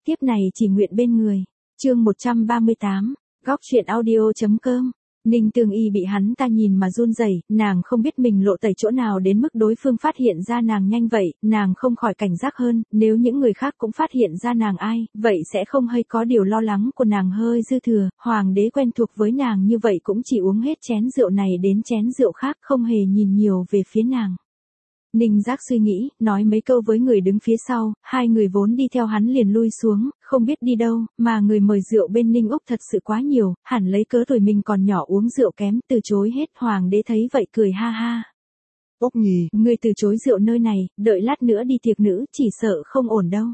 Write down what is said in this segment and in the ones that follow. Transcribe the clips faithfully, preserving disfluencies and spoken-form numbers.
tiếp này chỉ nguyện bên người. Chương một trăm ba mươi tám, góc truyện audio.com. Ninh Tương Y bị hắn ta nhìn mà run rẩy, nàng không biết mình lộ tẩy chỗ nào đến mức đối phương phát hiện ra nàng nhanh vậy, nàng không khỏi cảnh giác hơn, nếu những người khác cũng phát hiện ra nàng ai, vậy sẽ không hay có điều lo lắng của nàng hơi dư thừa, hoàng đế quen thuộc với nàng như vậy cũng chỉ uống hết chén rượu này đến chén rượu khác, không hề nhìn nhiều về phía nàng. Ninh Giác suy nghĩ, nói mấy câu với người đứng phía sau, hai người vốn đi theo hắn liền lui xuống, không biết đi đâu, mà người mời rượu bên Ninh Úc thật sự quá nhiều, hẳn lấy cớ tuổi mình còn nhỏ uống rượu kém, từ chối hết. Hoàng đế thấy vậy cười ha ha. Úc Nhi, Ngươi từ chối rượu nơi này, đợi lát nữa đi tiệc nữ chỉ sợ không ổn đâu.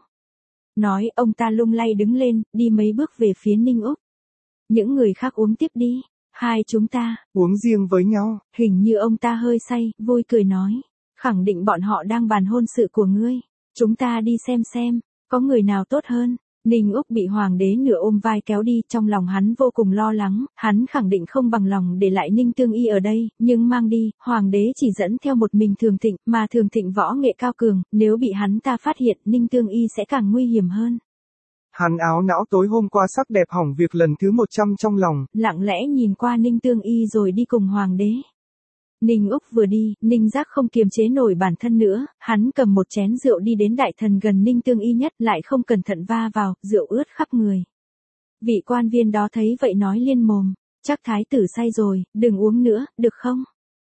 Nói ông ta lung lay đứng lên, đi mấy bước về phía Ninh Úc. Những người khác uống tiếp đi, hai chúng ta uống riêng với nhau. Hình như ông ta hơi say, vui cười nói. Khẳng định bọn họ đang bàn hôn sự của ngươi. Chúng ta đi xem xem, có người nào tốt hơn. Ninh Úc bị hoàng đế nửa ôm vai kéo đi, trong lòng hắn vô cùng lo lắng, hắn khẳng định không bằng lòng để lại Ninh Tương Y ở đây, nhưng mang đi, hoàng đế chỉ dẫn theo một mình Thường Thịnh, mà Thường Thịnh võ nghệ cao cường, nếu bị hắn ta phát hiện, Ninh Tương Y sẽ càng nguy hiểm hơn. Hắn áo não tối hôm qua sắc đẹp hỏng việc lần thứ một trăm trong lòng, lặng lẽ nhìn qua Ninh Tương Y rồi đi cùng hoàng đế. Ninh Úc vừa đi, Ninh Giác không kiềm chế nổi bản thân nữa, hắn cầm một chén rượu đi đến đại thần gần Ninh Tương Y nhất, lại không cẩn thận va vào, rượu ướt khắp người. Vị quan viên đó thấy vậy nói liên mồm, chắc thái tử say rồi, đừng uống nữa, được không?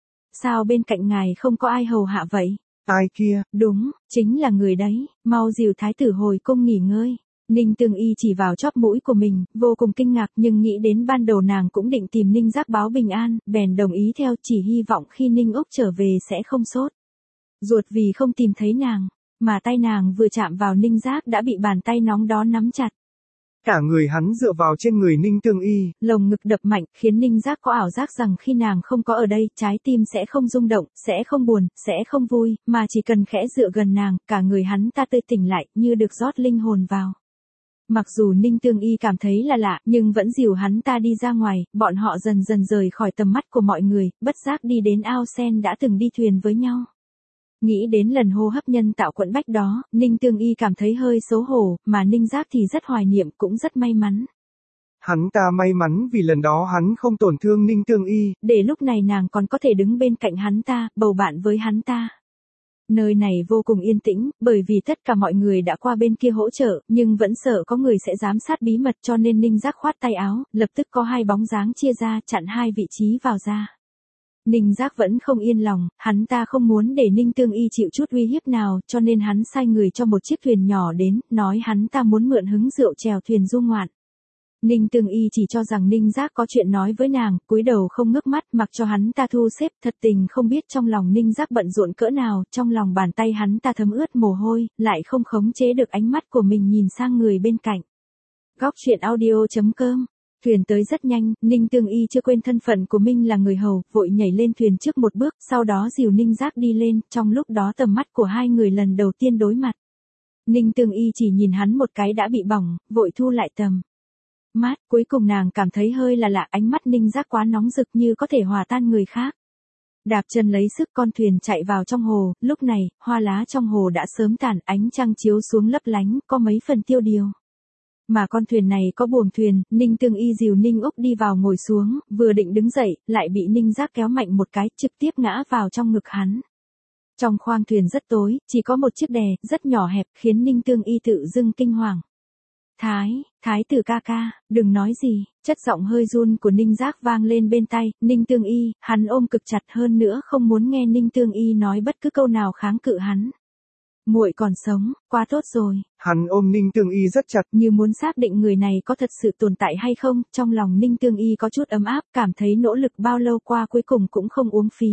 Sao bên cạnh ngài không có ai hầu hạ vậy? Ai kia? Đúng, chính là người đấy, mau dìu thái tử hồi cung nghỉ ngơi. Ninh Tương Y chỉ vào chóp mũi của mình, vô cùng kinh ngạc nhưng nghĩ đến ban đầu nàng cũng định tìm Ninh Giác báo bình an, bèn đồng ý theo, chỉ hy vọng khi Ninh Úc trở về sẽ không sốt ruột vì không tìm thấy nàng, mà tay nàng vừa chạm vào Ninh Giác đã bị bàn tay nóng đó nắm chặt. Cả người hắn dựa vào trên người Ninh Tương Y, lồng ngực đập mạnh, khiến Ninh Giác có ảo giác rằng khi nàng không có ở đây, trái tim sẽ không rung động, sẽ không buồn, sẽ không vui, mà chỉ cần khẽ dựa gần nàng, cả người hắn ta tươi tỉnh lại, như được rót linh hồn vào. Mặc dù Ninh Tương Y cảm thấy là lạ, nhưng vẫn dìu hắn ta đi ra ngoài, bọn họ dần dần rời khỏi tầm mắt của mọi người, bất giác đi đến ao sen đã từng đi thuyền với nhau. Nghĩ đến lần hô hấp nhân tạo quẫn bách đó, Ninh Tương Y cảm thấy hơi xấu hổ, mà Ninh Giác thì rất hoài niệm, cũng rất may mắn. Hắn ta may mắn vì lần đó hắn không tổn thương Ninh Tương Y, để lúc này nàng còn có thể đứng bên cạnh hắn ta, bầu bạn với hắn ta. Nơi này vô cùng yên tĩnh, bởi vì tất cả mọi người đã qua bên kia hỗ trợ, nhưng vẫn sợ có người sẽ giám sát bí mật cho nên Ninh Giác khoát tay áo, lập tức có hai bóng dáng chia ra, chặn hai vị trí vào ra. Ninh Giác vẫn không yên lòng, hắn ta không muốn để Ninh Tương Y chịu chút uy hiếp nào, cho nên hắn sai người cho một chiếc thuyền nhỏ đến, nói hắn ta muốn mượn hứng rượu chèo thuyền du ngoạn. Ninh Tương Y chỉ cho rằng Ninh Giác có chuyện nói với nàng, cúi đầu không ngước mắt mặc cho hắn ta thu xếp, thật tình không biết trong lòng Ninh Giác bận rộn cỡ nào, trong lòng bàn tay hắn ta thấm ướt mồ hôi, lại không khống chế được ánh mắt của mình nhìn sang người bên cạnh. Góc truyện audio.com. Thuyền tới rất nhanh, Ninh Tương Y chưa quên thân phận của mình là người hầu, vội nhảy lên thuyền trước một bước, sau đó dìu Ninh Giác đi lên, trong lúc đó tầm mắt của hai người lần đầu tiên đối mặt. Ninh Tương Y chỉ nhìn hắn một cái đã bị bỏng, vội thu lại tầm mắt, cuối cùng nàng cảm thấy hơi là lạ, ánh mắt Ninh Giác quá nóng rực như có thể hòa tan người khác. Đạp chân lấy sức con thuyền chạy vào trong hồ, lúc này, hoa lá trong hồ đã sớm tàn, ánh trăng chiếu xuống lấp lánh, có mấy phần tiêu điều. Mà con thuyền này có buồm thuyền, Ninh Tương Y dìu Ninh Úc đi vào ngồi xuống, vừa định đứng dậy, lại bị Ninh Giác kéo mạnh một cái, trực tiếp ngã vào trong ngực hắn. Trong khoang thuyền rất tối, chỉ có một chiếc đè, rất nhỏ hẹp, khiến Ninh Tương Y tự dưng kinh hoàng. Thái, thái tử ca ca, đừng nói gì, chất giọng hơi run của Ninh Giác vang lên bên tai, Ninh Tương Y, hắn ôm cực chặt hơn nữa không muốn nghe Ninh Tương Y nói bất cứ câu nào kháng cự hắn. Muội còn sống, quá tốt rồi. Hắn ôm Ninh Tương Y rất chặt, như muốn xác định người này có thật sự tồn tại hay không, trong lòng Ninh Tương Y có chút ấm áp, cảm thấy nỗ lực bao lâu qua cuối cùng cũng không uống phí.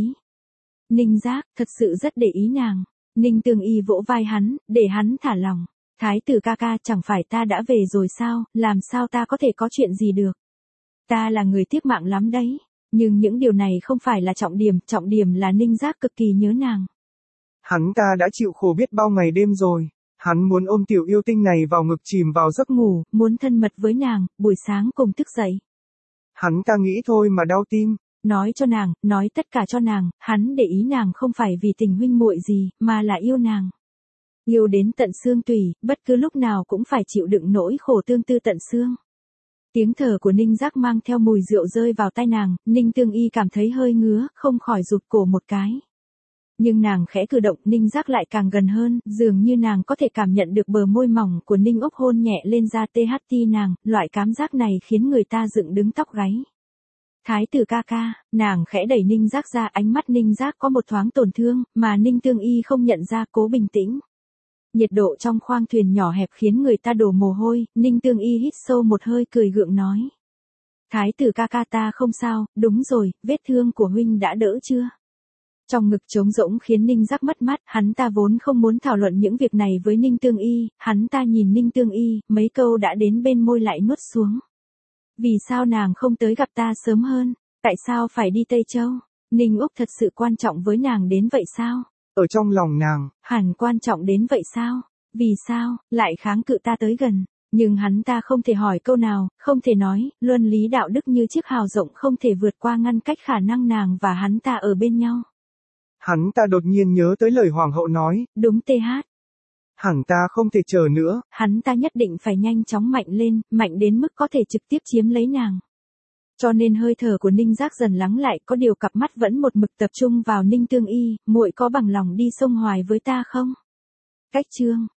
Ninh Giác, thật sự rất để ý nàng. Ninh Tương Y vỗ vai hắn, để hắn thả lòng. Thái tử ca ca, chẳng phải ta đã về rồi sao, làm sao ta có thể có chuyện gì được. Ta là người tiếc mạng lắm đấy, nhưng những điều này không phải là trọng điểm, trọng điểm là Ninh Giác cực kỳ nhớ nàng. Hắn ta đã chịu khổ biết bao ngày đêm rồi, hắn muốn ôm tiểu yêu tinh này vào ngực chìm vào giấc ngủ, muốn thân mật với nàng, buổi sáng cùng thức dậy. Hắn ta nghĩ thôi mà đau tim. Nói cho nàng, nói tất cả cho nàng, hắn để ý nàng không phải vì tình huynh muội gì, mà là yêu nàng. Yêu đến tận xương tủy, bất cứ lúc nào cũng phải chịu đựng nỗi khổ tương tư tận xương. Tiếng thở của Ninh Giác mang theo mùi rượu rơi vào tai nàng, Ninh Tương Y cảm thấy hơi ngứa, không khỏi rụt cổ một cái. Nhưng nàng khẽ cử động, Ninh Giác lại càng gần hơn, dường như nàng có thể cảm nhận được bờ môi mỏng của Ninh Ốc hôn nhẹ lên da tê hát tê nàng, loại cảm giác này khiến người ta dựng đứng tóc gáy. Thái tử ca ca, nàng khẽ đẩy Ninh Giác ra, ánh mắt Ninh Giác có một thoáng tổn thương, mà Ninh Tương Y không nhận ra, cố bình tĩnh. Nhiệt độ trong khoang thuyền nhỏ hẹp khiến người ta đổ mồ hôi, Ninh Tương Y hít sâu một hơi cười gượng nói. Thái tử ca ca ta không sao, đúng rồi, vết thương của huynh đã đỡ chưa? Trong ngực trống rỗng khiến Ninh Giác mất mát, hắn ta vốn không muốn thảo luận những việc này với Ninh Tương Y, hắn ta nhìn Ninh Tương Y, mấy câu đã đến bên môi lại nuốt xuống. Vì sao nàng không tới gặp ta sớm hơn? Tại sao phải đi Tây Châu? Ninh Úc thật sự quan trọng với nàng đến vậy sao? Ở trong lòng nàng, hẳn quan trọng đến vậy sao? Vì sao, lại kháng cự ta tới gần? Nhưng hắn ta không thể hỏi câu nào, không thể nói, luân lý đạo đức như chiếc hào rộng không thể vượt qua ngăn cách khả năng nàng và hắn ta ở bên nhau. Hắn ta đột nhiên nhớ tới lời hoàng hậu nói. Đúng tê hát. Hẳn ta không thể chờ nữa. Hắn ta nhất định phải nhanh chóng mạnh lên, mạnh đến mức có thể trực tiếp chiếm lấy nàng. Cho nên hơi thở của Ninh Giác dần lắng lại, có điều cặp mắt vẫn một mực tập trung vào Ninh Tương Y, muội có bằng lòng đi sông Hoài với ta không? Cách chương